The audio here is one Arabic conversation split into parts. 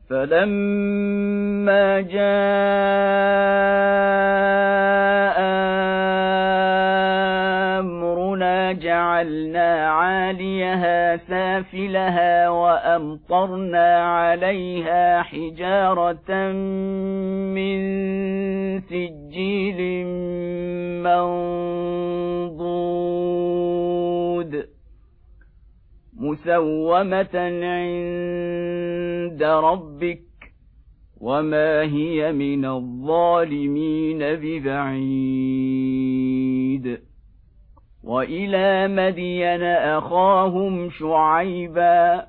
فلما جاء أمرنا جعلنا عاليها سافلها وأمطرنا عليها حجارة من سجيل منضود مسومة عند ربك وما هي من الظالمين ببعيد. وإلى مدين أخاهم شعيبا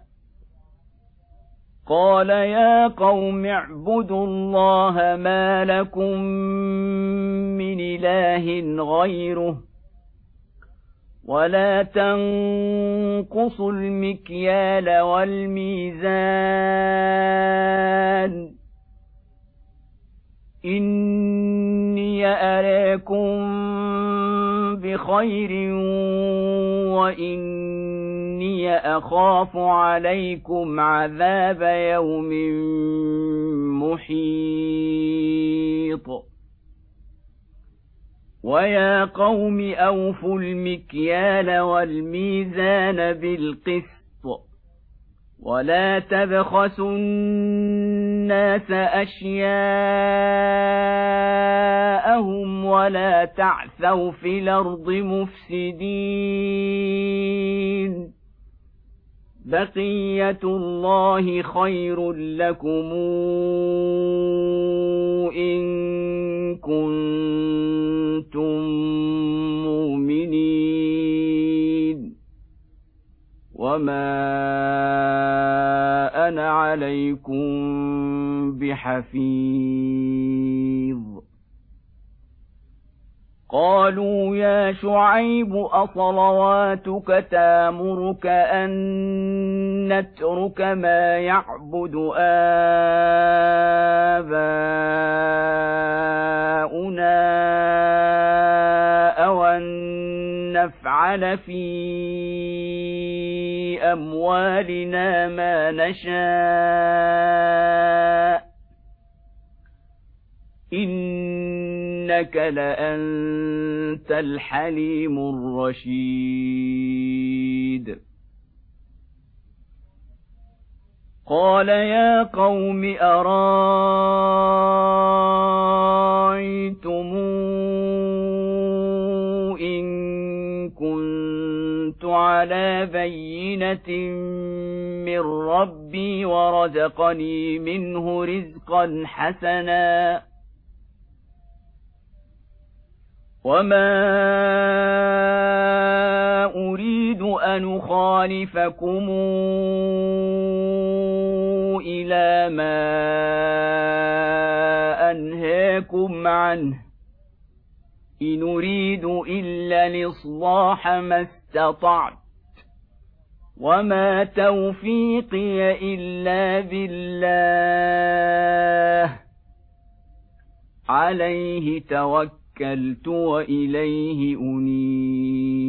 قال يا قوم اعبدوا الله ما لكم من إله غيره ولا تنقصوا المكيال والميزان إني أراكم بخير وإني أخاف عليكم عذاب يوم محيط. ويا قوم أوفوا المكيال والميزان بالقسط ولا تبخسوا الناس أشياءهم ولا تعثوا في الأرض مفسدين. بقية الله خير لكم إن كنتم مؤمنين وما أنا عليكم بحفيظ. قالوا يا شعيب أصلواتك تامرك أن نترك ما يعبد آباؤنا أو أن نفعل في أموالنا ما نشاء إنك لأنت الحليم الرشيد. قال يا قوم أرأيتم إن كنت على بينة من ربي ورزقني منه رزقا حسنا وما أريد أن أخالفكم إلى ما أنهاكم عنه إن أريد إلا الإصلاح ما استطعت وما توفيقي إلا بالله عليه توكلت وإليه أنيب.